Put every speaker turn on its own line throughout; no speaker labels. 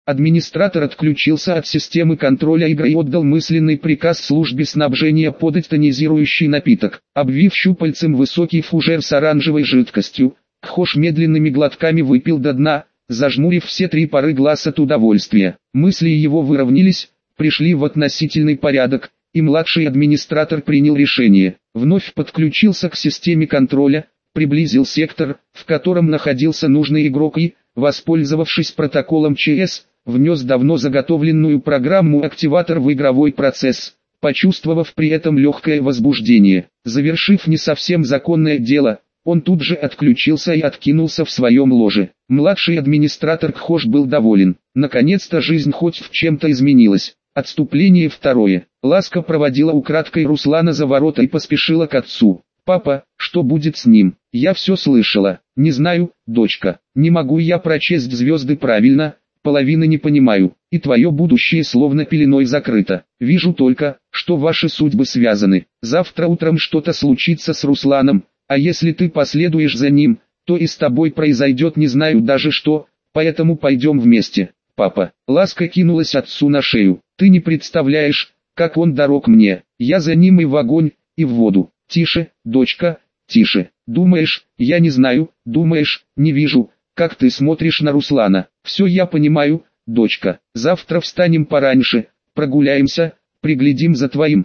Администратор отключился от системы контроля игры и отдал мысленный приказ службе снабжения подать тонизирующий напиток. Обвив щупальцем высокий фужер с оранжевой жидкостью, Кхош медленными глотками выпил до дна, зажмурив все 3 пары глаз от удовольствия. Мысли его выровнялись, пришли в относительный порядок, и младший администратор принял решение. Вновь подключился к системе контроля, приблизил сектор, в котором находился нужный игрок и, воспользовавшись протоколом ЧС, внес давно заготовленную программу-активатор в игровой процесс, почувствовав при этом легкое возбуждение. Завершив не совсем законное дело, он тут же отключился и откинулся в своем ложе. Младший администратор Кхош был доволен. Наконец-то жизнь хоть в чем-то изменилась. Отступление второе. Ласка проводила украдкой Руслана за ворота и поспешила к отцу. «Папа, что будет с ним? Я все слышала». «Не знаю, дочка. Не могу я прочесть звезды правильно, половины не понимаю, и твое будущее словно пеленой закрыто. Вижу только, что ваши судьбы связаны. Завтра утром что-то случится с Русланом, а если ты последуешь за ним, то и с тобой произойдет не знаю даже что, поэтому пойдем вместе, папа». Ласка кинулась отцу на шею. «Ты не представляешь, как он дорог мне. Я за ним и в огонь, и в воду». «Тише, дочка, тише. Думаешь, я не знаю, думаешь, не вижу, как ты смотришь на Руслана. Все я понимаю, дочка. Завтра встанем пораньше, прогуляемся, приглядим за твоим,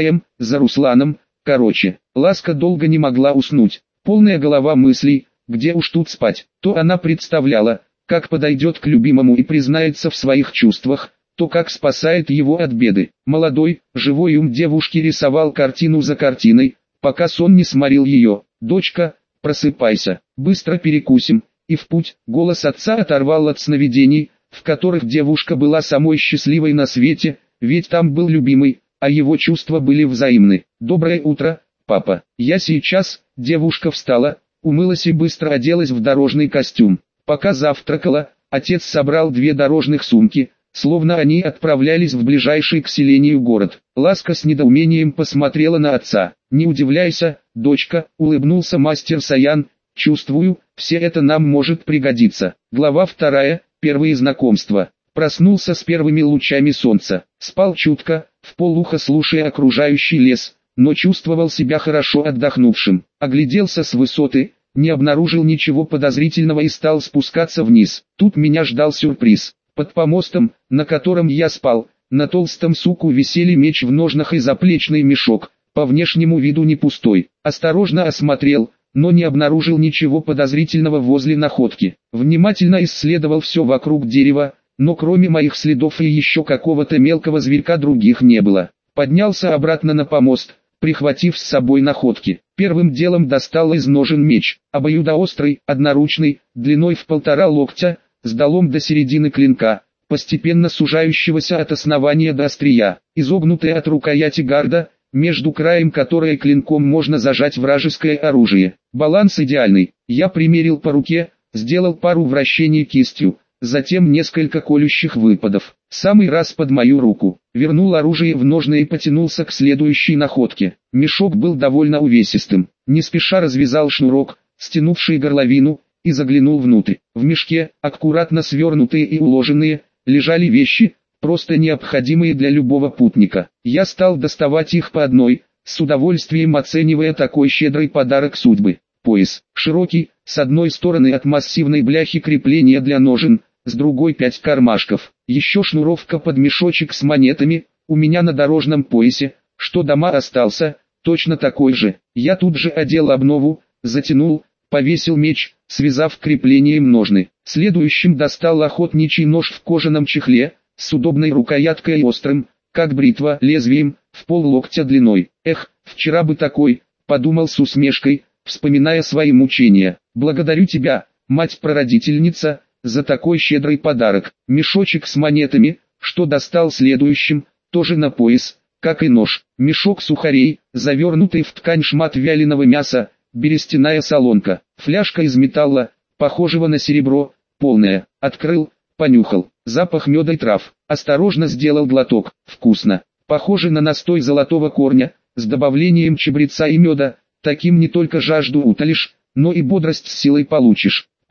за Русланом». Короче, Ласка долго не могла уснуть. Полная голова мыслей, где уж тут спать. То она представляла, как подойдет к любимому и признается в своих чувствах, то как спасает его от беды. Молодой, живой ум девушки рисовал картину за картиной, пока сон не сморил ее. «Дочка, просыпайся, быстро перекусим, и в путь». Голос отца оторвал от сновидений, в которых девушка была самой счастливой на свете, ведь там был любимый, а его чувства были взаимны. «Доброе утро, папа. Я сейчас». Девушка встала, умылась и быстро оделась в дорожный костюм. Пока завтракала, отец собрал 2 дорожных сумки, словно они отправлялись в ближайший к селению город. Ласка с недоумением посмотрела на отца. «Не удивляйся, дочка», — улыбнулся мастер Саян, «чувствую, все это нам может пригодиться». Глава 2. Первые знакомства. Проснулся с первыми лучами солнца. Спал чутко, вполуха слушая окружающий лес, но чувствовал себя хорошо отдохнувшим. Огляделся с высоты, не обнаружил ничего подозрительного и стал спускаться вниз. Тут меня ждал сюрприз. Под помостом, на котором я спал, на толстом суку висели меч в ножнах и заплечный мешок, по внешнему виду не пустой. Осторожно осмотрел, но не обнаружил ничего подозрительного возле находки. Внимательно исследовал все вокруг дерева, но кроме моих следов и еще какого-то мелкого зверька других не было. Поднялся обратно на помост, прихватив с собой находки. Первым делом достал из ножен меч, обоюдоострый, одноручный, длиной в 1,5 локтя, с долом до середины клинка, постепенно сужающегося от основания до острия, изогнутая от рукояти гарда, между краем которой клинком можно зажать вражеское оружие. Баланс идеальный. Я примерил по руке, сделал пару вращений кистью, затем несколько колющих выпадов. Самый раз под мою руку. Вернул оружие в ножны и потянулся к следующей находке. Мешок был довольно увесистым. Не спеша развязал шнурок, стянувший горловину, и заглянул внутрь. В мешке, аккуратно свернутые и уложенные, лежали вещи, просто необходимые для любого путника. Я стал доставать их по одной, с удовольствием оценивая такой щедрый подарок судьбы. Пояс, широкий, с одной стороны от массивной бляхи крепления для ножен, с другой 5 кармашков. Еще шнуровка под мешочек с монетами, у меня на дорожном поясе, что дома остался, точно такой же. Я тут же одел обнову, затянул, повесил меч, связав креплением ножны. Следующим достал охотничий нож в кожаном чехле, с удобной рукояткой и острым, как бритва, лезвием, в пол-локтя длиной. «Эх, вчера бы такой», — подумал с усмешкой, вспоминая свои мучения. «Благодарю тебя, мать-прародительница, за такой щедрый подарок». Мешочек с монетами, что достал следующим, тоже на пояс, как и нож. Мешок сухарей, завернутый в ткань шмат вяленого мяса, берестяная солонка. Фляжка из металла, похожего на серебро, полная. Открыл, понюхал. Запах меда и трав. Осторожно сделал глоток. Вкусно. Похоже на настой золотого корня, с добавлением чабреца и меда. Таким не только жажду утолишь, но и бодрость с силой получишь.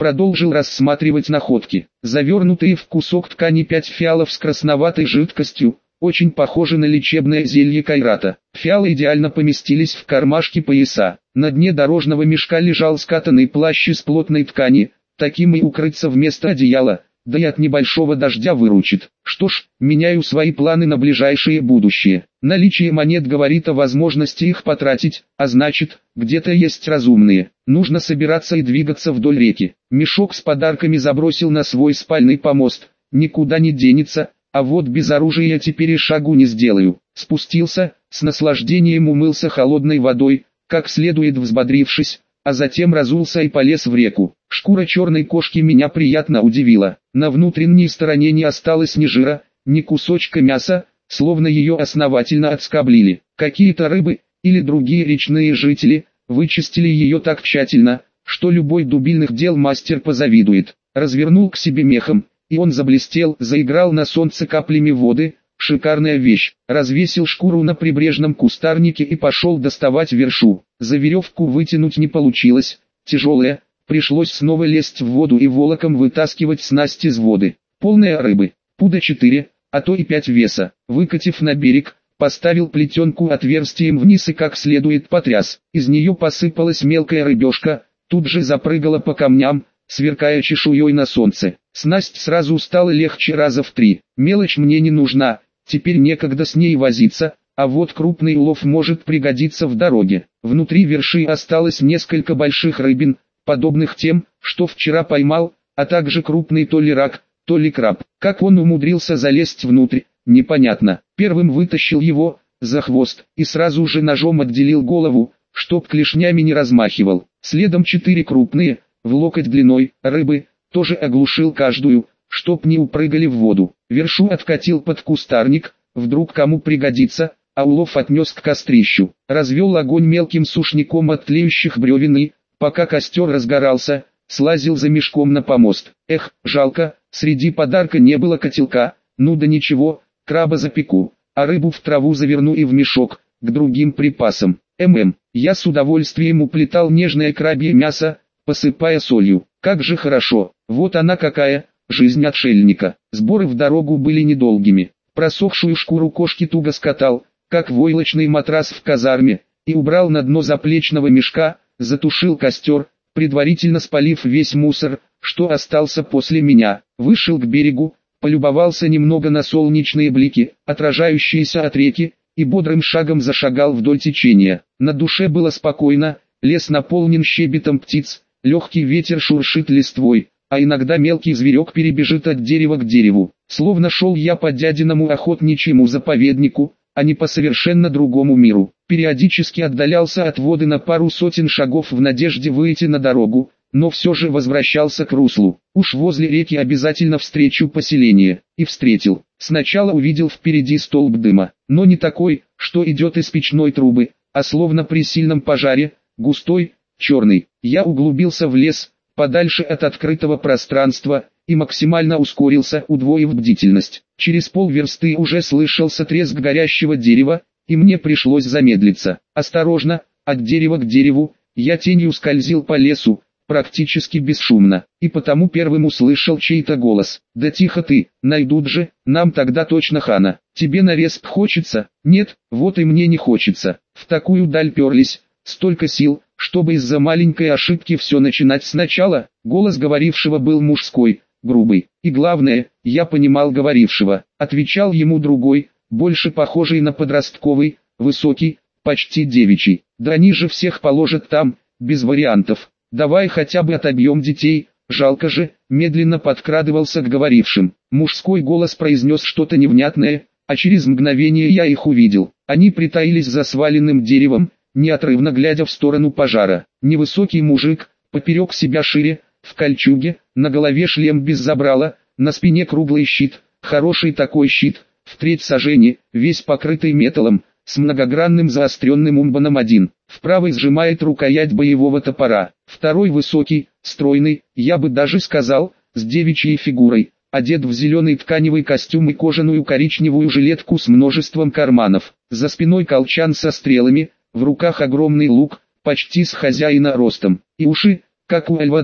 продолжил рассматривать находки. Завернутые в кусок ткани 5 фиалов с красноватой жидкостью, очень похожи на лечебное зелье Кайрата. Фиалы идеально поместились в кармашки пояса. На дне дорожного мешка лежал скатанный плащ из плотной ткани, таким и укрыться вместо одеяла, да и от небольшого дождя выручит. Что ж, меняю свои планы на ближайшее будущее. Наличие монет говорит о возможности их потратить, а значит, где-то есть разумные. Нужно собираться и двигаться вдоль реки. Мешок с подарками забросил на свой спальный помост. Никуда не денется, а вот без оружия я теперь и шагу не сделаю. Спустился, с наслаждением умылся холодной водой, как следует взбодрившись, а затем разулся и полез в реку. Шкура черной кошки меня приятно удивила. На внутренней стороне не осталось ни жира, ни кусочка мяса, словно ее основательно отскоблили. Какие-то рыбы, или другие речные жители, вычистили ее так тщательно, что любой дубильных дел мастер позавидует. Развернул к себе мехом, и он заблестел, заиграл на солнце каплями воды. Шикарная вещь. Развесил шкуру на прибрежном кустарнике и пошел доставать вершу. За веревку вытянуть не получилось, тяжелая, пришлось снова лезть в воду и волоком вытаскивать снасть из воды. Полная рыбы, пуда 4, а то и 5 веса. Выкатив на берег, поставил плетенку отверстием вниз и как следует потряс. Из нее посыпалась мелкая рыбешка, тут же запрыгала по камням, сверкая чешуей на солнце. Снасть сразу стала легче раза в 3. Мелочь мне не нужна, теперь некогда с ней возиться, а вот крупный улов может пригодиться в дороге. Внутри верши осталось несколько больших рыбин, подобных тем, что вчера поймал, а также крупный то ли рак, то ли краб. Как он умудрился залезть внутрь, непонятно. Первым вытащил его за хвост и сразу же ножом отделил голову, чтоб клешнями не размахивал. Следом 4 крупные, в локоть длиной, рыбы, тоже оглушил каждую, чтоб не упрыгали в воду. Вершу откатил под кустарник, вдруг кому пригодится, а улов отнес к кострищу. Развел огонь мелким сушняком от тлеющих бревен и, пока костер разгорался, слазил за мешком на помост. Эх, жалко, среди подарка не было котелка, ну да ничего, краба запеку, а рыбу в траву заверну и в мешок, к другим припасам. Я с удовольствием уплетал нежное крабье мясо, посыпая солью. Как же хорошо, вот она какая, жизнь отшельника. Сборы в дорогу были недолгими. Просохшую шкуру кошки туго скатал, как войлочный матрас в казарме, и убрал на дно заплечного мешка, затушил костер, предварительно спалив весь мусор, что остался после меня. Вышел к берегу, полюбовался немного на солнечные блики, отражающиеся от реки, и бодрым шагом зашагал вдоль течения. На душе было спокойно, лес наполнен щебетом птиц, легкий ветер шуршит листвой, а иногда мелкий зверек перебежит от дерева к дереву. Словно шел я по дядиному охотничьему заповеднику, а не по совершенно другому миру. Периодически отдалялся от воды на пару сотен шагов в надежде выйти на дорогу, но все же возвращался к руслу. Уж возле реки обязательно встречу поселение. И встретил. Сначала увидел впереди столб дыма, но не такой, что идет из печной трубы, а словно при сильном пожаре, густой, черный. Я углубился в лес, подальше от открытого пространства, и максимально ускорился, удвоив бдительность. Через полверсты уже слышался треск горящего дерева, и мне пришлось замедлиться. Осторожно, от дерева к дереву, я тенью скользил по лесу, практически бесшумно, и потому первым услышал чей-то голос. «Да тихо ты, найдут же, нам тогда точно хана. Тебе на респ хочется?» «Нет, вот и мне не хочется». В такую даль перлись, столько сил, чтобы из-за маленькой ошибки все начинать сначала. Голос говорившего был мужской, грубый, и главное, я понимал говорившего. Отвечал ему другой, больше похожий на подростковый, высокий, почти девичий. «Да они же всех положат там, без вариантов. Давай хотя бы отобьем детей, жалко же», медленно подкрадывался к говорившим. Мужской голос произнес что-то невнятное, а через мгновение я их увидел. Они притаились за сваленным деревом, неотрывно глядя в сторону пожара. Невысокий мужик, поперек себя шире, в кольчуге, на голове шлем без забрала, на спине круглый щит, хороший такой щит, в треть сажени, весь покрытый металлом, с многогранным заостренным умбаном. Один в правой сжимает рукоять боевого топора, второй высокий, стройный, я бы даже сказал, с девичьей фигурой, одет в зеленый тканевый костюм и кожаную коричневую жилетку с множеством карманов, за спиной колчан со стрелами, в руках огромный лук, почти с хозяина ростом, и уши, как у льва 2,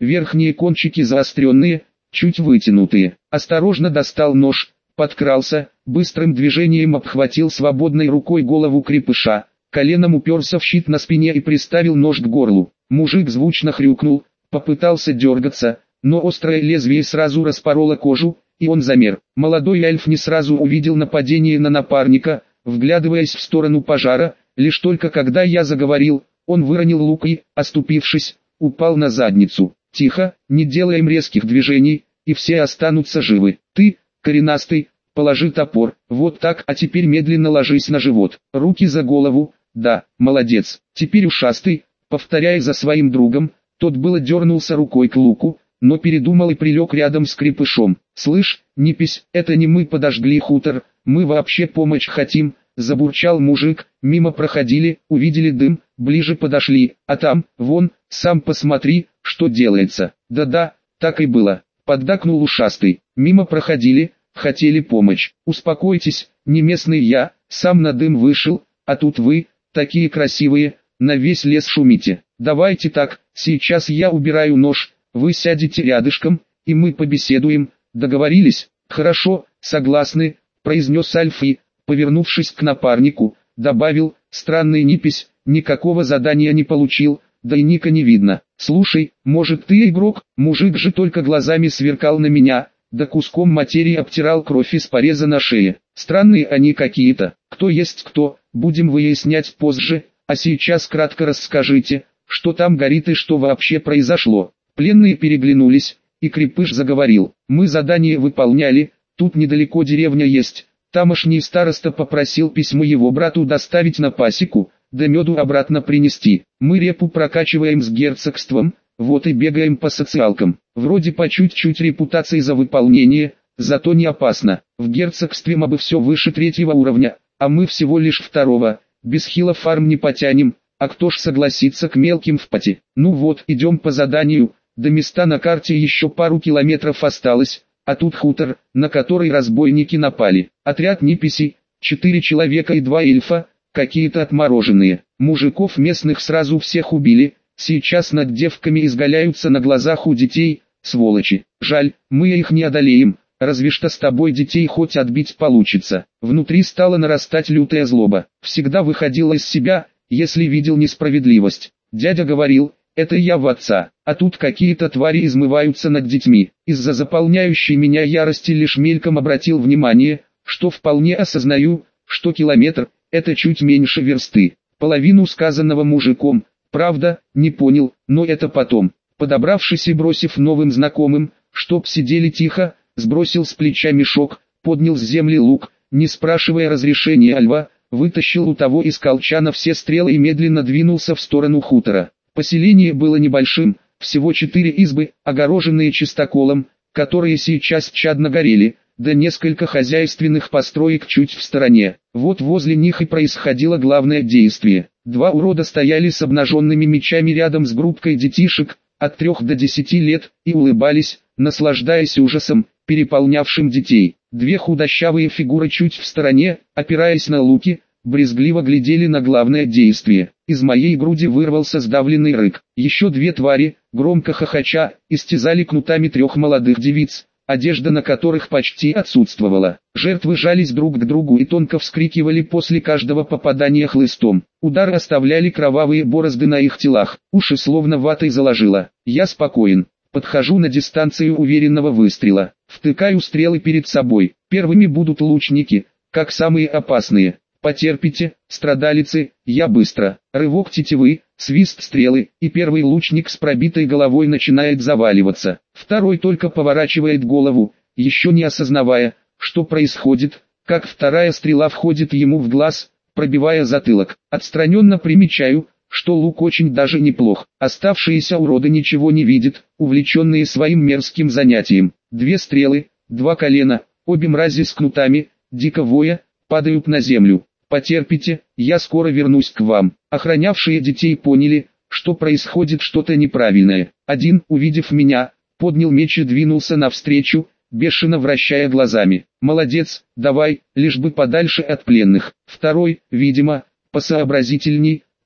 верхние кончики заостренные, чуть вытянутые. Осторожно достал нож, подкрался, быстрым движением обхватил свободной рукой голову крепыша, коленом уперся в щит на спине и приставил нож к горлу. Мужик звучно хрюкнул, попытался дергаться, но острое лезвие сразу распороло кожу, и он замер. Молодой эльф не сразу увидел нападение на напарника, вглядываясь в сторону пожара, лишь только когда я заговорил, он выронил лук и, оступившись, упал на задницу. «Тихо, не делаем резких движений, и все останутся живы. Ты, коренастый, положи топор, вот так, а теперь медленно ложись на живот, руки за голову, да, молодец. Теперь ушастый, повторяй за своим другом». Тот было дернулся рукой к луку, но передумал и прилег рядом с крепышом. «Слышь, Непись, это не мы подожгли хутор, мы вообще помочь хотим», забурчал мужик. Мимо проходили, увидели дым, ближе подошли, а там, вон, сам посмотри, что делается. Да-да, так и было, поддакнул ушастый. Мимо проходили, хотели помочь. Успокойтесь, не местный я, сам на дым вышел, а тут вы, такие красивые, на весь лес шумите. Давайте так, сейчас я убираю нож, вы сядете рядышком, и мы побеседуем, договорились? Хорошо, согласны, произнес Альф и, повернувшись к напарнику, добавил: странный Непись, никакого задания не получил, да и ника не видно. Слушай, может ты игрок? Мужик же только глазами сверкал на меня, да куском материи обтирал кровь из пореза на шее. Странные они какие-то, кто есть кто, будем выяснять позже, а сейчас кратко расскажите, что там горит и что вообще произошло. Пленные переглянулись, и крепыш заговорил: мы задание выполняли, тут недалеко деревня есть. Тамошний староста попросил письмо его брату доставить на пасеку, да меду обратно принести. Мы репу прокачиваем с герцогством, вот и бегаем по социалкам. Вроде по чуть-чуть репутации за выполнение, зато не опасно. В герцогстве мобы все выше 3-го уровня, а мы всего лишь 2-го. Без хила фарм не потянем, а кто ж согласится к мелким впати. Ну вот, идем по заданию, до места на карте еще пару километров осталось. А тут хутор, на который разбойники напали. Отряд неписей, 4 человека и 2 эльфа, какие-то отмороженные. Мужиков местных сразу всех убили, сейчас над девками изгаляются на глазах у детей, сволочи. Жаль, мы их не одолеем, разве что с тобой детей хоть отбить получится. Внутри стала нарастать лютая злоба. Всегда выходила из себя, если видел несправедливость. Дядя говорил: это я в отца, а тут какие-то твари измываются над детьми. Из-за заполняющей меня ярости лишь мельком обратил внимание, что вполне осознаю, что километр – это чуть меньше версты. Половину сказанного мужиком, правда, не понял, но это потом. Подобравшись и бросив новым знакомым, чтоб сидели тихо, сбросил с плеча мешок, поднял с земли лук, не спрашивая разрешения льва, вытащил у того из колчана все стрелы и медленно двинулся в сторону хутора. Поселение было небольшим, всего 4 избы, огороженные чистоколом, которые сейчас чадно горели, да несколько хозяйственных построек чуть в стороне. Вот возле них и происходило главное действие. 2 урода стояли с обнаженными мечами рядом с группкой детишек, от 3 до 10 лет, и улыбались, наслаждаясь ужасом, переполнявшим детей. 2 худощавые фигуры чуть в стороне, опираясь на луки, брезгливо глядели на главное действие. Из моей груди вырвался сдавленный рык. Еще 2 твари, громко хохоча, истязали кнутами 3 молодых девиц, одежда на которых почти отсутствовала. Жертвы жались друг к другу и тонко вскрикивали после каждого попадания хлыстом. Удары оставляли кровавые борозды на их телах, уши словно ватой заложило. Я спокоен. Подхожу на дистанцию уверенного выстрела, втыкаю стрелы перед собой. Первыми будут лучники, как самые опасные. Потерпите, страдалицы, я быстро. Рывок тетивы, свист стрелы, и первый лучник с пробитой головой начинает заваливаться. Второй только поворачивает голову, еще не осознавая, что происходит, как вторая стрела входит ему в глаз, пробивая затылок. Отстраненно примечаю, что лук очень даже неплох. Оставшиеся уроды ничего не видят, увлеченные своим мерзким занятием. 2 стрелы, 2 колена, обе мрази с кнутами, дико воя, падают на землю. Потерпите, я скоро вернусь к вам. Охранявшие детей поняли, что происходит что-то неправильное. Один, увидев меня, поднял меч и двинулся навстречу, бешено вращая глазами. Молодец, давай, лишь бы подальше от пленных. Второй, видимо, посообразительней,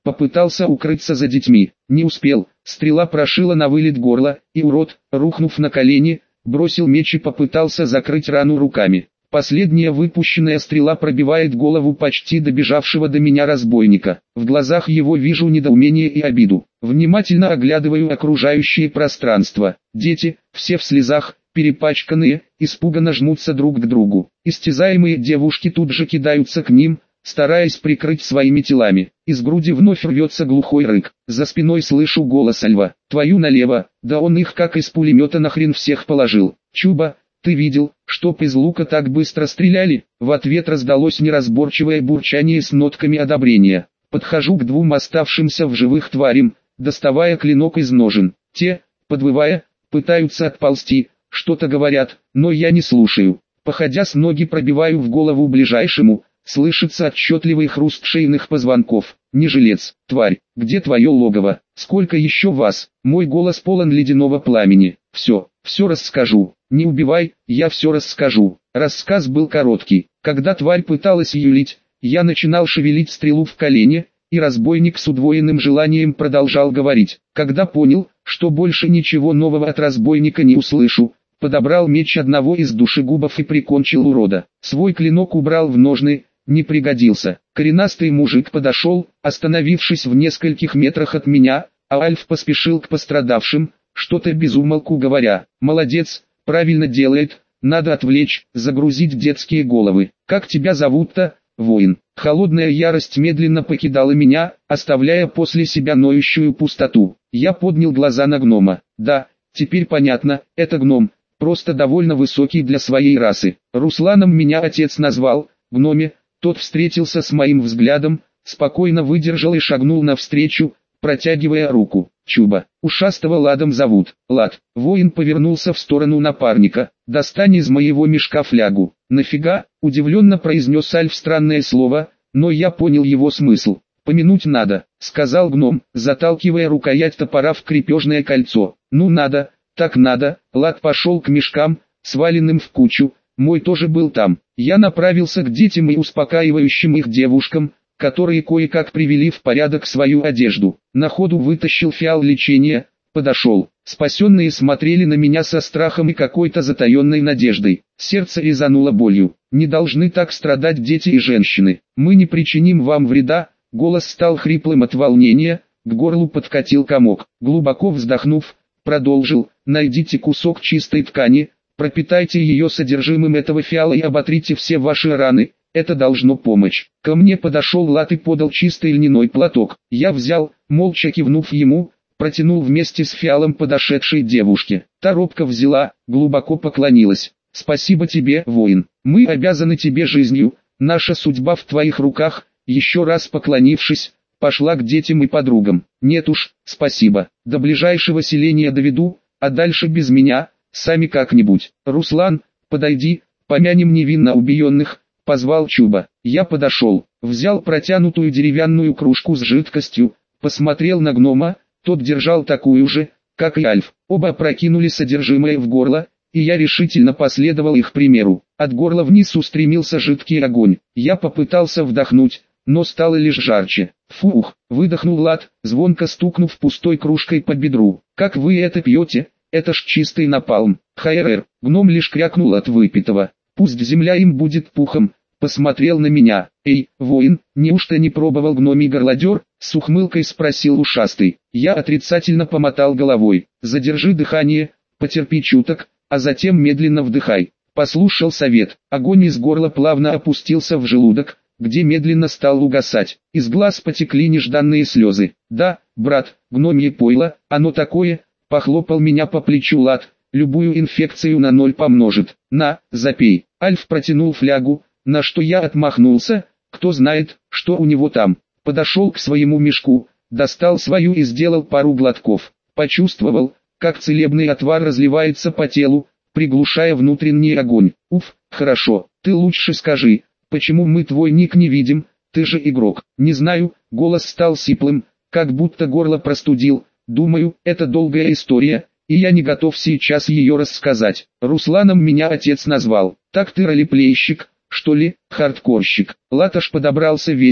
Попытался укрыться за детьми, не успел, стрела прошила на вылет горло, и урод, рухнув на колени, бросил меч и попытался закрыть рану руками. Последняя выпущенная стрела пробивает голову почти добежавшего до меня разбойника. В глазах его вижу недоумение и обиду. Внимательно оглядываю окружающее пространство. Дети, все в слезах, перепачканные, испуганно жмутся друг к другу. Истязаемые девушки тут же кидаются к ним, стараясь прикрыть своими телами. Из груди вновь рвется глухой рык. За спиной слышу голос льва. «Твою налево, да он их как из пулемета нахрен всех положил. Чуба, ты видел, чтоб из лука так быстро стреляли?» В ответ раздалось неразборчивое бурчание с нотками одобрения. Подхожу к двум оставшимся в живых тварям, доставая клинок из ножен. Те, подвывая, пытаются отползти, что-то говорят, но я не слушаю. Походя с ноги пробиваю в голову ближайшему, слышится отчетливый хруст шейных позвонков. «Не жилец, тварь, где твое логово? Сколько еще вас?» Мой голос полон ледяного пламени. «Все расскажу. Не убивай, я все расскажу». Рассказ был короткий. Когда тварь пыталась юлить, я начинал шевелить стрелу в колене, и разбойник с удвоенным желанием продолжал говорить. Когда понял, что больше ничего нового от разбойника не услышу, подобрал меч одного из душегубов и прикончил урода. Свой клинок убрал в ножны, не пригодился. Коренастый мужик подошел, остановившись в нескольких метрах от меня, а Альф поспешил к пострадавшим, что-то безумолку говоря. «Молодец, правильно делает, надо отвлечь, загрузить детские головы. Как тебя зовут-то, воин?» Холодная ярость медленно покидала меня, оставляя после себя ноющую пустоту. Я поднял глаза на гнома. Да, теперь понятно, это гном, просто довольно высокий для своей расы. Русланом меня отец назвал, гноме. Тот встретился с моим взглядом, спокойно выдержал и шагнул навстречу, протягивая руку. «Чуба, ушастого Ладом зовут». «Лад». Воин повернулся в сторону напарника. «Достань из моего мешка флягу». «Нафига?» – удивленно произнес Альф странное слово, но я понял его смысл. «Помянуть надо», – сказал гном, заталкивая рукоять топора в крепежное кольцо. «Ну надо, так надо». Лад пошел к мешкам, сваленным в кучу. Мой тоже был там. Я направился к детям и успокаивающим их девушкам, которые кое-как привели в порядок свою одежду. На ходу вытащил фиал лечения, подошел. Спасенные смотрели на меня со страхом и какой-то затаенной надеждой. Сердце резануло болью. «Не должны так страдать дети и женщины. Мы не причиним вам вреда». Голос стал хриплым от волнения, к горлу подкатил комок. Глубоко вздохнув, продолжил: «Найдите кусок чистой ткани, пропитайте ее содержимым этого фиала и оботрите все ваши раны, это должно помочь». Ко мне подошел Лад и подал чистый льняной платок. Я взял, молча кивнув ему, протянул вместе с фиалом подошедшей девушке. Та робко взяла, глубоко поклонилась. «Спасибо тебе, воин, мы обязаны тебе жизнью, наша судьба в твоих руках». Еще раз поклонившись, пошла к детям и подругам. «Нет уж, спасибо, до ближайшего селения доведу, а дальше без меня, сами как-нибудь». «Руслан, подойди, помянем невинно убиенных», — позвал Чуба. Я подошел, взял протянутую деревянную кружку с жидкостью, посмотрел на гнома, тот держал такую же, как и Альф. Оба опрокинули содержимое в горло, и я решительно последовал их примеру. От горла вниз устремился жидкий огонь. Я попытался вдохнуть, но стало лишь жарче. «Фух», — выдохнул Лад, звонко стукнув пустой кружкой по бедру. «Как вы это пьете? Это ж чистый напалм». «ХРР», — гном лишь крякнул от выпитого. «Пусть земля им будет пухом», — посмотрел на меня. «Эй, воин, неужто не пробовал гномий горлодер?» — с ухмылкой спросил ушастый. Я отрицательно помотал головой. «Задержи дыхание, потерпи чуток, а затем медленно вдыхай». Послушал совет. Огонь из горла плавно опустился в желудок, где медленно стал угасать. Из глаз потекли нежданные слезы. «Да, брат, гномье пойло, оно такое», — похлопал меня по плечу Лад, «любую инфекцию на 0 помножит. На, запей». Альф протянул флягу, на что я отмахнулся, кто знает, что у него там. Подошел к своему мешку, достал свою и сделал пару глотков. Почувствовал, как целебный отвар разливается по телу, приглушая внутренний огонь. «Уф, хорошо, ты лучше скажи, почему мы твой ник не видим, ты же игрок?» «Не знаю», голос стал сиплым, как будто горло простудил. «Думаю, это долгая история, и я не готов сейчас ее рассказать. Русланом меня отец назвал. Так ты ролеплейщик, что ли, хардкорщик?» Латаш подобрался весь,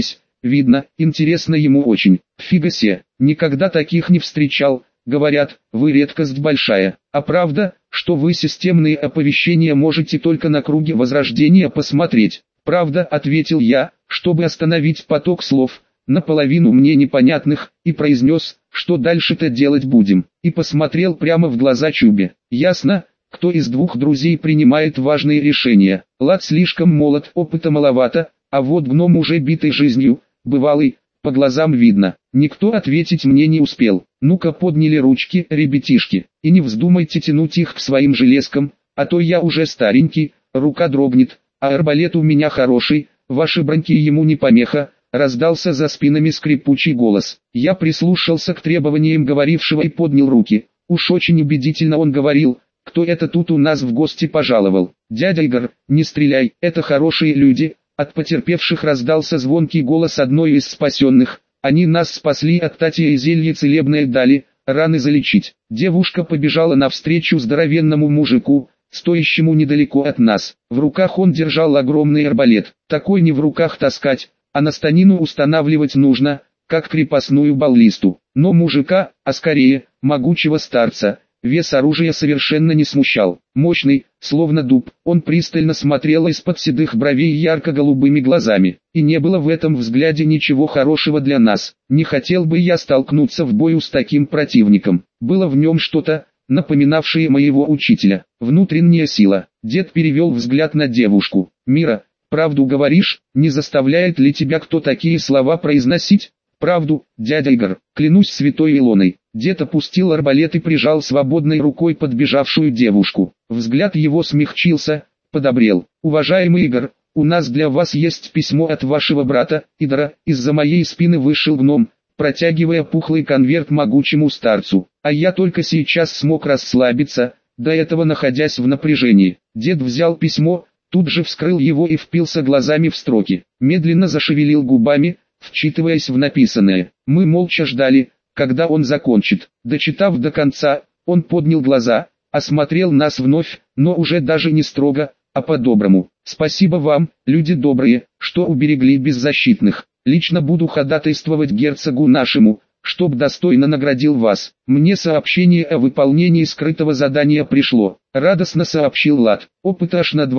видно, интересно ему очень. Фига се, никогда таких не встречал. Говорят, вы редкость большая. А правда, что вы системные оповещения можете только на круге возрождения посмотреть? Правда, ответил я, чтобы остановить поток слов, наполовину мне непонятных, и произнес, что дальше-то делать будем. И посмотрел прямо в глаза Чубе. Ясно, кто из двух друзей принимает важные решения. Лад слишком молод, опыта маловато, а вот гном уже битый жизнью, бывалый, по глазам видно. Никто ответить мне не успел. Ну-ка подняли ручки, ребятишки, и не вздумайте тянуть их к своим железкам, а то я уже старенький, рука дрогнет, а арбалет у меня хороший, ваши броньки ему не помеха. Раздался за спинами скрипучий голос. Я прислушался к требованиям говорившего и поднял руки. Уж очень убедительно он говорил, кто это тут у нас в гости пожаловал. Дядя Игорь, не стреляй, это хорошие люди. От потерпевших раздался звонкий голос одной из спасенных. Они нас спасли от Татья и зелье целебное дали, раны залечить. Девушка побежала навстречу здоровенному мужику, стоящему недалеко от нас. В руках он держал огромный арбалет. Такой не в руках таскать, а на станину устанавливать нужно, как крепостную баллисту. Но мужика, а скорее, могучего старца, вес оружия совершенно не смущал. Мощный, словно дуб, он пристально смотрел из-под седых бровей ярко-голубыми глазами. И не было в этом взгляде ничего хорошего для нас. Не хотел бы я столкнуться в бою с таким противником. Было в нем что-то, напоминавшее моего учителя. Внутренняя сила. Дед перевел взгляд на девушку. «Мира, правду говоришь, не заставляет ли тебя кто такие слова произносить?» «Правду, дядя Игорь, клянусь святой Илоной». Дед опустил арбалет и прижал свободной рукой подбежавшую девушку. Взгляд его смягчился, подобрел. «Уважаемый Игорь, у нас для вас есть письмо от вашего брата, Идора». Из-за моей спины вышел гном, протягивая пухлый конверт могучему старцу. А я только сейчас смог расслабиться, до этого находясь в напряжении. Дед взял письмо, тут же вскрыл его и впился глазами в строки. Медленно зашевелил губами, вчитываясь в написанное. Мы молча ждали, когда он закончит. Дочитав до конца, он поднял глаза, осмотрел нас вновь, но уже даже не строго, а по-доброму. «Спасибо вам, люди добрые, что уберегли беззащитных. Лично буду ходатайствовать герцогу нашему, чтоб достойно наградил вас. Мне сообщение о выполнении скрытого задания пришло», — радостно сообщил Лад. «Опыт аж на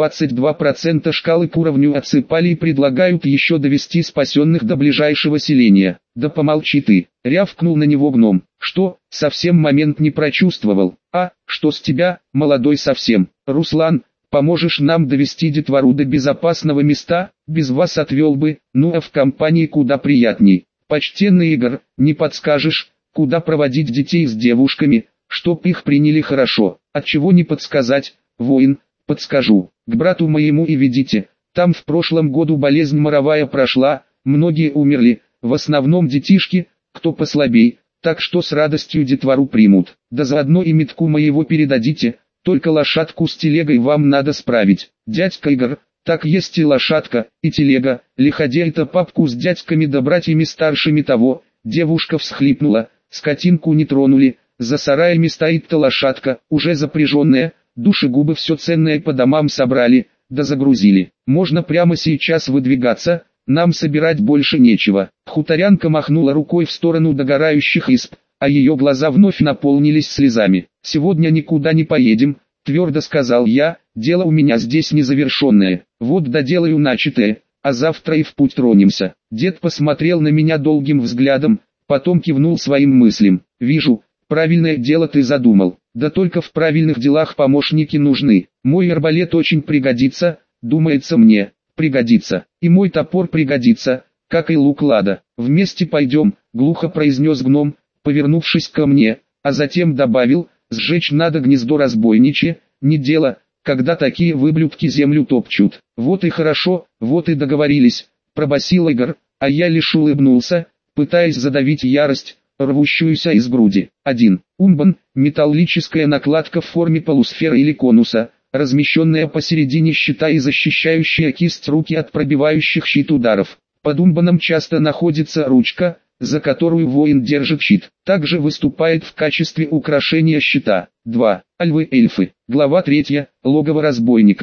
22% шкалы к уровню отсыпали и предлагают еще довести спасенных до ближайшего селения». «Да помолчи ты», — рявкнул на него гном. «Что, совсем момент не прочувствовал? А, что с тебя, молодой совсем? Руслан, поможешь нам довести детвору до безопасного места? Без вас отвел бы, ну а в компании куда приятней. Почтенный Игорь, не подскажешь, куда проводить детей с девушками, чтоб их приняли хорошо? Отчего не подсказать, воин? Подскажу. К брату моему и ведите. Там в прошлом году болезнь моровая прошла, многие умерли, в основном детишки, кто послабей, так что с радостью детвору примут. Да заодно и метку моего передадите, только лошадку с телегой вам надо справить. Дядька Игорь, так есть и лошадка, и телега, лиходей-то папку с дядьками да братьями старшими того». Девушка всхлипнула. «Скотинку не тронули, за сараями стоит-то лошадка, уже запряженная, душегубы все ценное по домам собрали, да загрузили. Можно прямо сейчас выдвигаться, нам собирать больше нечего». Хуторянка махнула рукой в сторону догорающих изб, а ее глаза вновь наполнились слезами. «Сегодня никуда не поедем», — твердо сказал я, — «дело у меня здесь незавершенное. Вот доделаю начатое, а завтра и в путь тронемся». Дед посмотрел на меня долгим взглядом, потом кивнул своим мыслям. «Вижу, правильное дело ты задумал. Да только в правильных делах помощники нужны. Мой арбалет очень пригодится, думается мне, пригодится. И мой топор пригодится, как и лук Лада. Вместе пойдем», — глухо произнес гном, повернувшись ко мне, а затем добавил: «Сжечь надо гнездо разбойничье, не дело, когда такие выблюдки землю топчут». «Вот и хорошо, вот и договорились», — пробасил Игорь, а я лишь улыбнулся, пытаясь задавить ярость, рвущуюся из груди. 1. Умбан, металлическая накладка в форме полусферы или конуса, размещенная посередине щита и защищающая кисть руки от пробивающих щит ударов. Под умбаном часто находится ручка, за которую воин держит щит. Также выступает в качестве украшения щита. 2. Альвы-эльфы. Глава 3. Логово разбойников.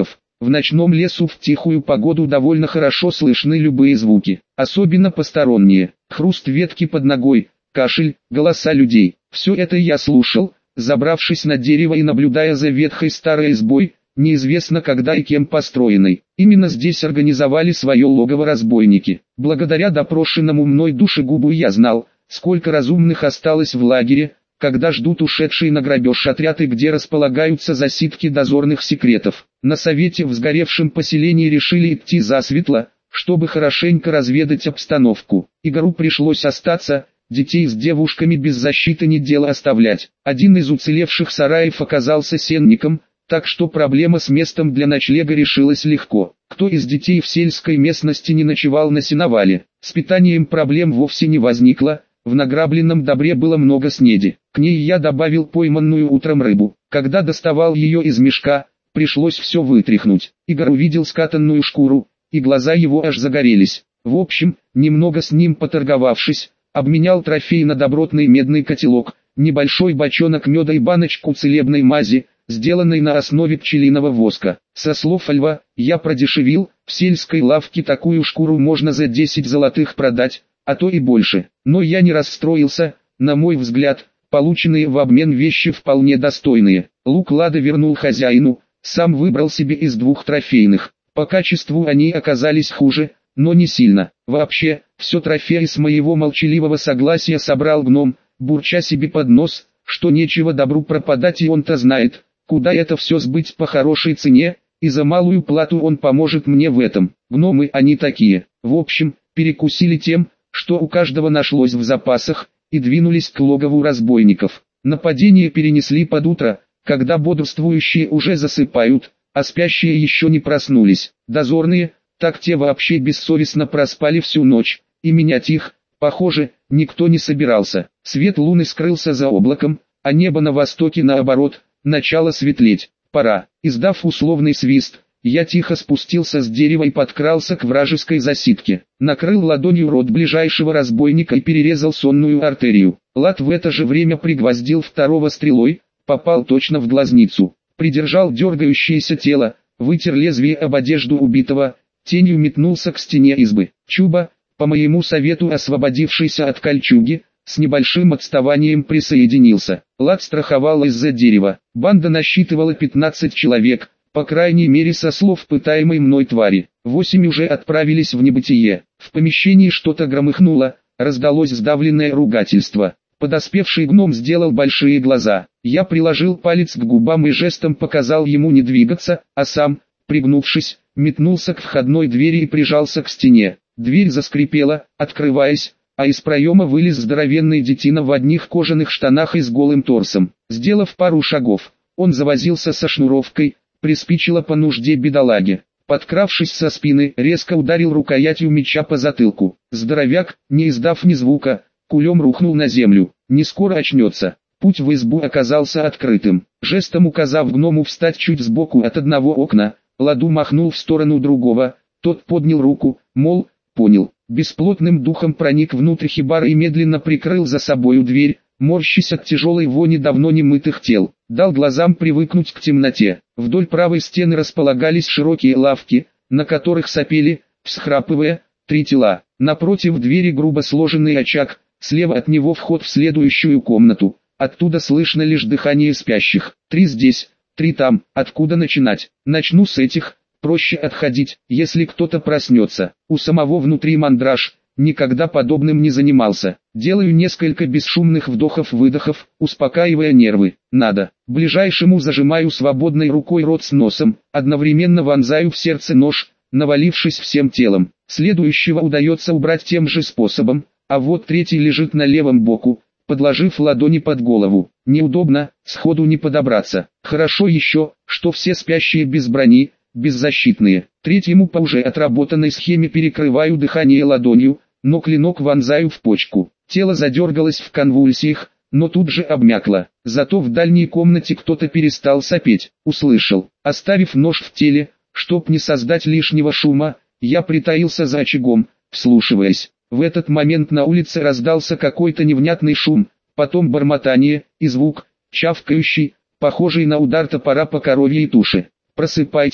В ночном лесу в тихую погоду довольно хорошо слышны любые звуки, особенно посторонние. Хруст ветки под ногой, кашель, голоса людей. Все это я слушал, забравшись на дерево и наблюдая за ветхой старой избой, неизвестно когда и кем построенной. Именно здесь организовали свое логово разбойники. Благодаря допрошенному мной душегубу я знал, сколько разумных осталось в лагере, когда ждут ушедшие на грабеж отряд и где располагаются засидки дозорных секретов. На совете в сгоревшем поселении решили идти засветло, чтобы хорошенько разведать обстановку. Игорю пришлось остаться, детей с девушками без защиты не дело оставлять. Один из уцелевших сараев оказался сенником, так что проблема с местом для ночлега решилась легко. Кто из детей в сельской местности не ночевал на сеновале? С питанием проблем вовсе не возникло, в награбленном добре было много снеди. К ней я добавил пойманную утром рыбу. Когда доставал ее из мешка, пришлось все вытряхнуть. Игорь увидел скатанную шкуру, и глаза его аж загорелись. В общем, немного с ним поторговавшись, обменял трофей на добротный медный котелок, небольшой бочонок меда и баночку целебной мази, сделанной на основе пчелиного воска. Со слов льва, я продешевил, в сельской лавке такую шкуру можно за 10 золотых продать, а то и больше. Но я не расстроился, на мой взгляд, полученные в обмен вещи вполне достойные. Лук Лада вернул хозяину, сам выбрал себе из 2 трофейных. По качеству они оказались хуже, но не сильно. Вообще, все трофеи с моего молчаливого согласия собрал гном, бурча себе под нос, что нечего добру пропадать, и он-то знает, куда это все сбыть по хорошей цене, и за малую плату он поможет мне в этом. Гномы они такие. В общем, перекусили тем, что у каждого нашлось в запасах, и двинулись к логову разбойников. Нападение перенесли под утро, когда бодрствующие уже засыпают, а спящие еще не проснулись. Дозорные, так те вообще бессовестно проспали всю ночь, и менять их, похоже, никто не собирался. Свет луны скрылся за облаком, а небо на востоке наоборот, начало светлеть. Пора. Издав условный свист, я тихо спустился с дерева и подкрался к вражеской засидке. Накрыл ладонью рот ближайшего разбойника и перерезал сонную артерию. Лад в это же время пригвоздил второго стрелой, попал точно в глазницу. Придержал дергающееся тело, вытер лезвие об одежду убитого, тенью метнулся к стене избы. Чуба, по моему совету освободившийся от кольчуги, с небольшим отставанием присоединился. Лад страховал из-за дерева. Банда насчитывала 15 человек, по крайней мере со слов пытаемой мной твари. 8 уже отправились в небытие. В помещении что-то громыхнуло, раздалось сдавленное ругательство. Подоспевший гном сделал большие глаза. Я приложил палец к губам и жестом показал ему не двигаться, а сам, пригнувшись, метнулся к входной двери и прижался к стене. Дверь заскрипела, открываясь, а из проема вылез здоровенный детина в одних кожаных штанах и с голым торсом. Сделав пару шагов, он завозился со шнуровкой, приспичило по нужде бедолаге. Подкравшись со спины, резко ударил рукоятью меча по затылку. Здоровяк, не издав ни звука, кулем рухнул на землю. Не скоро очнется. Путь в избу оказался открытым. Жестом указав гному встать чуть сбоку от одного окна, Ладу махнул в сторону другого. Тот поднял руку, мол, понял. Бесплотным духом проник внутрь хибары и медленно прикрыл за собою дверь, морщась от тяжелой вони давно немытых тел. Дал глазам привыкнуть к темноте. Вдоль правой стены располагались широкие лавки, на которых сопели, всхрапывая, 3 тела. Напротив двери грубо сложенный очаг, слева от него вход в следующую комнату. Оттуда слышно лишь дыхание спящих. 3 здесь, 3 там. Откуда начинать? Начну с этих. Проще отходить, если кто-то проснется. У самого внутри мандраж, никогда подобным не занимался. Делаю несколько бесшумных вдохов-выдохов, успокаивая нервы. Надо. Ближайшему зажимаю свободной рукой рот с носом, одновременно вонзаю в сердце нож, навалившись всем телом. Следующего удается убрать тем же способом, а вот третий лежит на левом боку, подложив ладони под голову. Неудобно, сходу не подобраться. Хорошо еще, что все спящие без брони, беззащитные. Третьему по уже отработанной схеме перекрываю дыхание ладонью, но клинок вонзаю в почку. Тело задергалось в конвульсиях, но тут же обмякло. Зато в дальней комнате кто-то перестал сопеть. Услышал. Оставив нож в теле, чтоб не создать лишнего шума, я притаился за очагом, вслушиваясь. В этот момент на улице раздался какой-то невнятный шум, потом бормотание и звук, чавкающий, похожий на удар топора по коровьей туше. «Просыпайтесь!»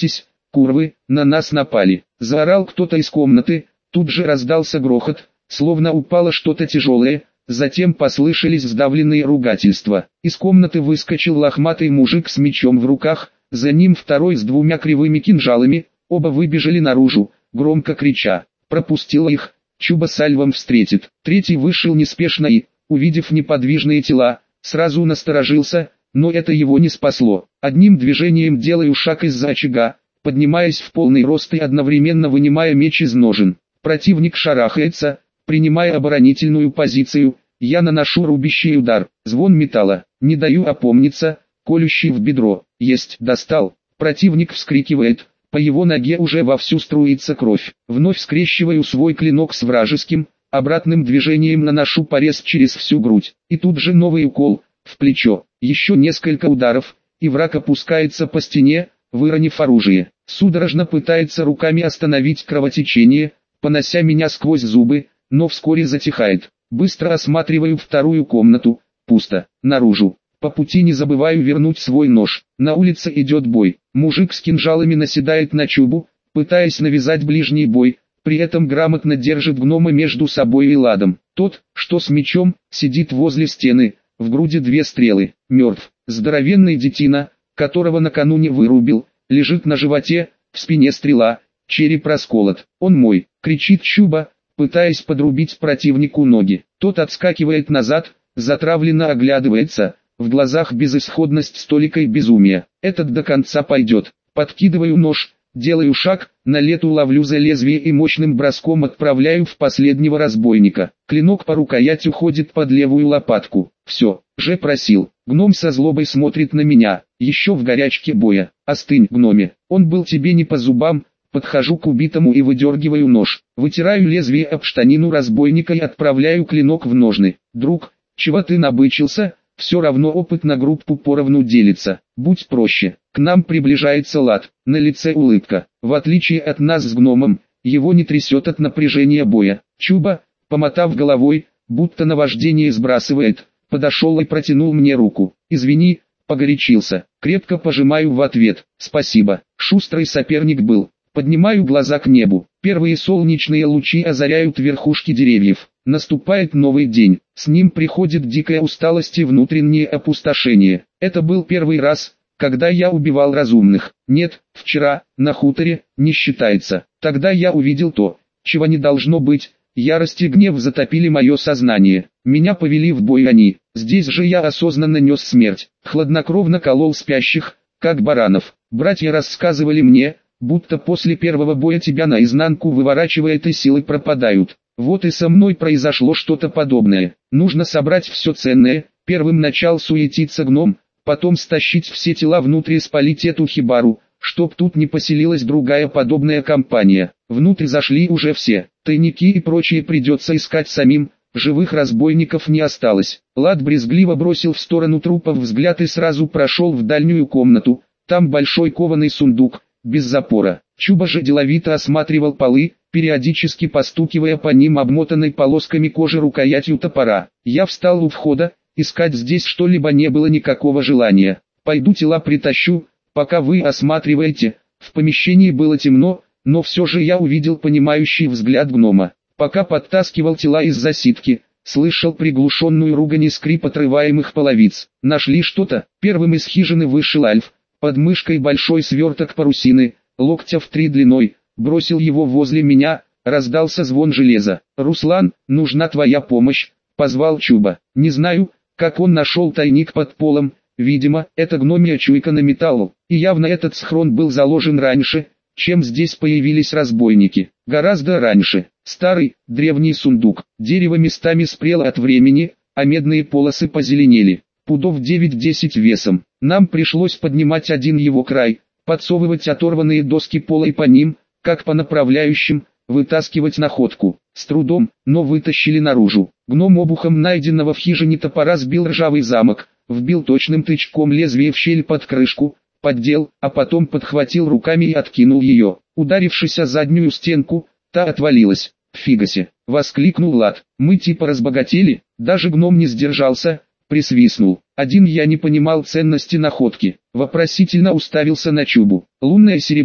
Курвы, на нас напали. Заорал кто-то из комнаты, тут же раздался грохот, словно упало что-то тяжелое, затем послышались сдавленные ругательства. Из комнаты выскочил лохматый мужик с мечом в руках, за ним второй с двумя кривыми кинжалами, оба выбежали наружу, громко крича: «Пропустил их, Чуба с Альвом встретит». Третий вышел неспешно и, увидев неподвижные тела, сразу насторожился, но это его не спасло. Одним движением делаю шаг из-за очага, поднимаясь в полный рост и одновременно вынимая меч из ножен. Противник шарахается, принимая оборонительную позицию, я наношу рубящий удар, звон металла, не даю опомниться, колющий в бедро, есть, достал. Противник вскрикивает, по его ноге уже вовсю струится кровь. Вновь скрещиваю свой клинок с вражеским, обратным движением наношу порез через всю грудь, и тут же новый укол, в плечо, еще несколько ударов, и враг опускается по стене, выронив оружие. Судорожно пытается руками остановить кровотечение, понося меня сквозь зубы, но вскоре затихает. Быстро осматриваю вторую комнату, пусто, наружу. По пути не забываю вернуть свой нож. На улице идет бой. Мужик с кинжалами наседает на Чубу, пытаясь навязать ближний бой, при этом грамотно держит гнома между собой и Ладом. Тот, что с мечом, сидит возле стены, в груди 2 стрелы, мертв. Здоровенный детина, которого накануне вырубил, лежит на животе, в спине стрела, череп расколот. «Он мой!» — кричит Чуба, пытаясь подрубить противнику ноги. Тот отскакивает назад, затравленно оглядывается, в глазах безысходность с толикой безумия. Этот до конца пойдет. Подкидываю нож, делаю шаг, на лету ловлю за лезвие и мощным броском отправляю в последнего разбойника. Клинок по рукоять уходит под левую лопатку. Все, же просил. Гном со злобой смотрит на меня, еще в горячке боя. Остынь, гноме, он был тебе не по зубам. Подхожу к убитому и выдергиваю нож. Вытираю лезвие об штанину разбойника и отправляю клинок в ножны. Друг, чего ты набычился? Все равно опыт на группу поровну делится. Будь проще. К нам приближается Лад. На лице улыбка. В отличие от нас с гномом, его не трясет от напряжения боя. Чуба, помотав головой, будто наваждение сбрасывает, подошел и протянул мне руку. Извини, погорячился. Крепко пожимаю в ответ. Спасибо. Шустрый соперник был. Поднимаю глаза к небу. Первые солнечные лучи озаряют верхушки деревьев. Наступает новый день. С ним приходит дикая усталость и внутреннее опустошение. Это был первый раз, когда я убивал разумных. Нет, вчера, на хуторе, не считается. Тогда я увидел то, чего не должно быть. Ярость и гнев затопили мое сознание. Меня повели в бой они. Здесь же я осознанно нес смерть. Хладнокровно колол спящих, как баранов. Братья рассказывали мне, будто после первого боя тебя наизнанку выворачивает и силы пропадают. Вот и со мной произошло что-то подобное. Нужно собрать все ценное, первым начал суетиться гном, потом стащить все тела внутрь и спалить эту хибару, чтоб тут не поселилась другая подобная компания. Внутрь зашли уже все, тайники и прочее придется искать самим, живых разбойников не осталось. Лад брезгливо бросил в сторону трупов взгляд и сразу прошел в дальнюю комнату, там большой кованый сундук, без запора. Чуба же деловито осматривал полы, периодически постукивая по ним обмотанной полосками кожи рукоятью топора. Я встал у входа, искать здесь что-либо не было никакого желания. Пойду тела притащу, пока вы осматриваете. В помещении было темно, но все же я увидел понимающий взгляд гнома. Пока подтаскивал тела из-за ситки, слышал приглушенную ругань и скрип отрываемых половиц. Нашли что-то. Первым из хижины вышел Альф. Под мышкой большой сверток парусины, локтя в 3 длиной, бросил его возле меня, раздался звон железа. «Руслан, нужна твоя помощь», — позвал Чуба. Не знаю, как он нашел тайник под полом, видимо, это гномья чуйка на металл, и явно этот схрон был заложен раньше, чем здесь появились разбойники. Гораздо раньше. Старый, древний сундук, дерево местами спрело от времени, а медные полосы позеленели. Пудов 9-10 весом. Нам пришлось поднимать один его край, подсовывать оторванные доски пола и по ним, как по направляющим, вытаскивать находку. С трудом, но вытащили наружу. Гном обухом найденного в хижине топора сбил ржавый замок, вбил точным тычком лезвие в щель под крышку, поддел, а потом подхватил руками и откинул ее. Ударившись о заднюю стенку, та отвалилась. «Фигасе!» — воскликнул Лад. «Мы типа разбогатели?» Даже гном не сдержался, присвистнул. Один я не понимал ценности находки, вопросительно уставился на Чубу. «Лунное серебро»,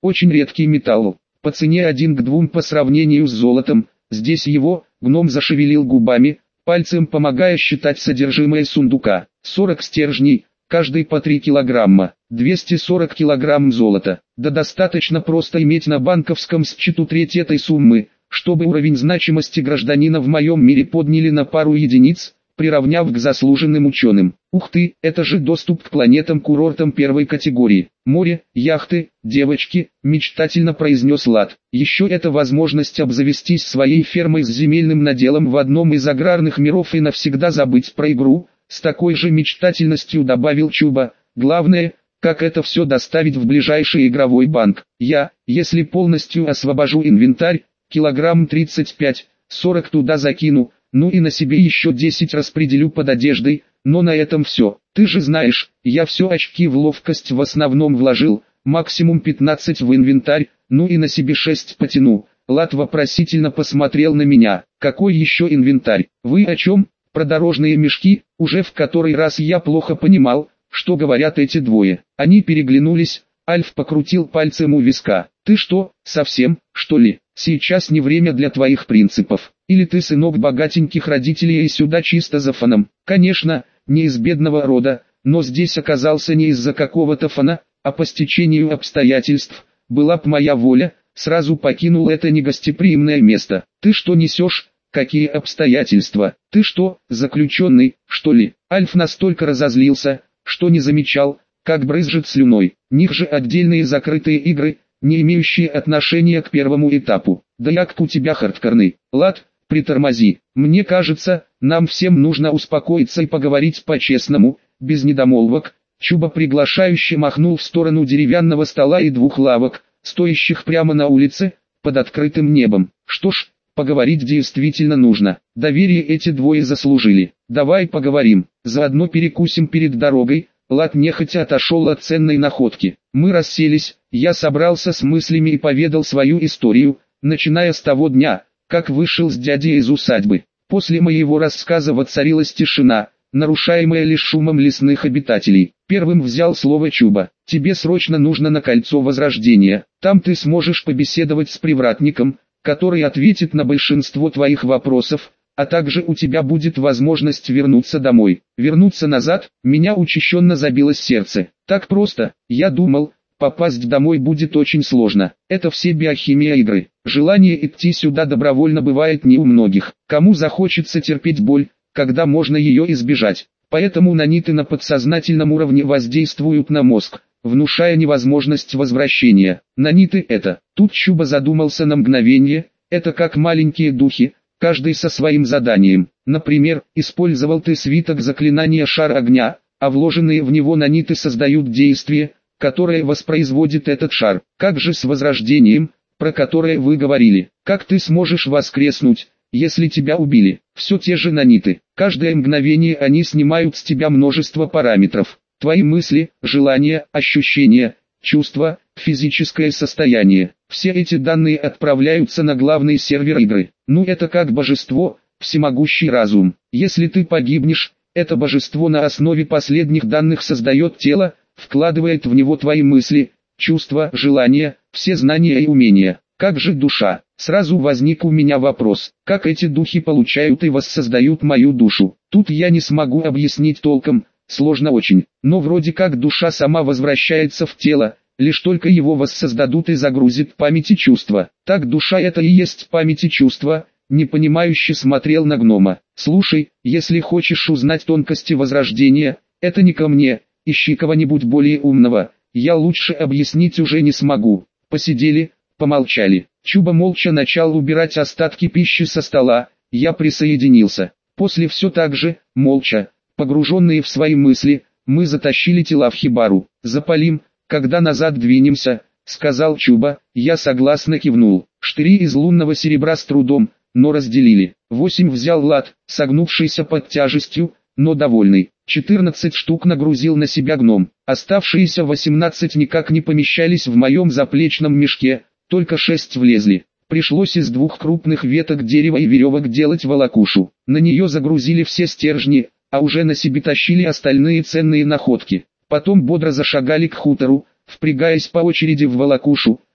очень редкий металл. По цене 1 к 2 по сравнению с золотом. Здесь его, гном зашевелил губами, пальцем помогая считать содержимое сундука. 40 стержней, каждый по 3 килограмма, 240 килограмм золота. Да достаточно просто иметь на банковском счету треть этой суммы, чтобы уровень значимости гражданина в моем мире подняли на пару единиц, приравняв к заслуженным ученым. Ух ты, это же доступ к планетам-курортам первой категории. Море, яхты, девочки, мечтательно произнес Лад. Еще это возможность обзавестись своей фермой с земельным наделом в одном из аграрных миров и навсегда забыть про игру, с такой же мечтательностью добавил Чуба. Главное, как это все доставить в ближайший игровой банк. Я, если полностью освобожу инвентарь, килограмм 35-40 туда закину, ну и на себе еще 10 распределю под одеждой, но на этом все. Ты же знаешь, я все очки в ловкость в основном вложил, максимум 15 в инвентарь, ну и на себе 6 потяну. Лад вопросительно посмотрел на меня. Какой еще инвентарь? Вы о чем? Про дорожные мешки? Уже в который раз я плохо понимал, что говорят эти двое. Они переглянулись, Альф покрутил пальцем у виска. Ты что, совсем, что ли? Сейчас не время для твоих принципов. Или ты сынок богатеньких родителей и сюда чисто за фаном? Конечно, не из бедного рода, но здесь оказался не из-за какого-то фана, а по стечению обстоятельств. Была б моя воля, сразу покинул это негостеприимное место. Ты что несешь? Какие обстоятельства? Ты что, заключенный, что ли? Альф настолько разозлился, что не замечал, как брызжет слюной. Них же отдельные закрытые игры, не имеющие отношения к первому этапу. Да як у тебя хардкорный. Лад, притормози. Мне кажется, нам всем нужно успокоиться и поговорить по-честному, без недомолвок. Чуба приглашающе махнул в сторону деревянного стола и 2 лавок, стоящих прямо на улице, под открытым небом. Что ж, поговорить действительно нужно. Доверие эти двое заслужили. Давай поговорим, заодно перекусим перед дорогой. Лад нехотя отошел от ценной находки. Мы расселись, я собрался с мыслями и поведал свою историю, начиная с того дня, как вышел с дядей из усадьбы. После моего рассказа воцарилась тишина, нарушаемая лишь шумом лесных обитателей. Первым взял слово Чуба. Тебе срочно нужно на кольцо Возрождения. Там ты сможешь побеседовать с привратником, который ответит на большинство твоих вопросов, а также у тебя будет возможность вернуться домой. Вернуться назад, меня учащенно забилось сердце. Так просто, я думал, попасть домой будет очень сложно. Это все биохимия игры. Желание идти сюда добровольно бывает не у многих. Кому захочется терпеть боль, когда можно ее избежать. Поэтому наниты на подсознательном уровне воздействуют на мозг, внушая невозможность возвращения. Наниты это. Тут Чуба задумался на мгновение, это как маленькие духи, каждый со своим заданием. Например, использовал ты свиток заклинания шар огня, а вложенные в него наниты создают действие, которое воспроизводит этот шар. Как же с возрождением, про которое вы говорили? Как ты сможешь воскреснуть, если тебя убили? Все те же наниты. Каждое мгновение они снимают с тебя множество параметров. Твои мысли, желания, ощущения, чувства, физическое состояние. Все эти данные отправляются на главный сервер игры. Ну это как божество, всемогущий разум. Если ты погибнешь, это божество на основе последних данных создает тело, вкладывает в него твои мысли, чувства, желания, все знания и умения. Как же душа? Сразу возник у меня вопрос, как эти духи получают и воссоздают мою душу? Тут я не смогу объяснить толком, сложно очень, но вроде как душа сама возвращается в тело, лишь только его воссоздадут и загрузит память и чувства. Так душа это и есть память и чувства. Непонимающе смотрел на гнома. Слушай, если хочешь узнать тонкости возрождения, это не ко мне, ищи кого-нибудь более умного, я лучше объяснить уже не смогу. Посидели, помолчали. Чуба молча начал убирать остатки пищи со стола, я присоединился. После все так же, молча, погруженные в свои мысли, мы затащили тела в хибару. Запалим, когда назад двинемся, сказал Чуба, я согласно кивнул. Штыри из лунного серебра с трудом, но разделили. 8 взял Лад, согнувшийся под тяжестью, но довольный. 14 штук нагрузил на себя гном. Оставшиеся 18 никак не помещались в моем заплечном мешке, только 6 влезли. Пришлось из 2 крупных веток дерева и веревок делать волокушу. На нее загрузили все стержни, а уже на себе тащили остальные ценные находки. Потом бодро зашагали к хутору, впрягаясь по очереди в волокушу,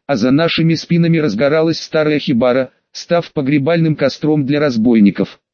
а за нашими спинами разгоралась старая хибара, став погребальным костром для разбойников.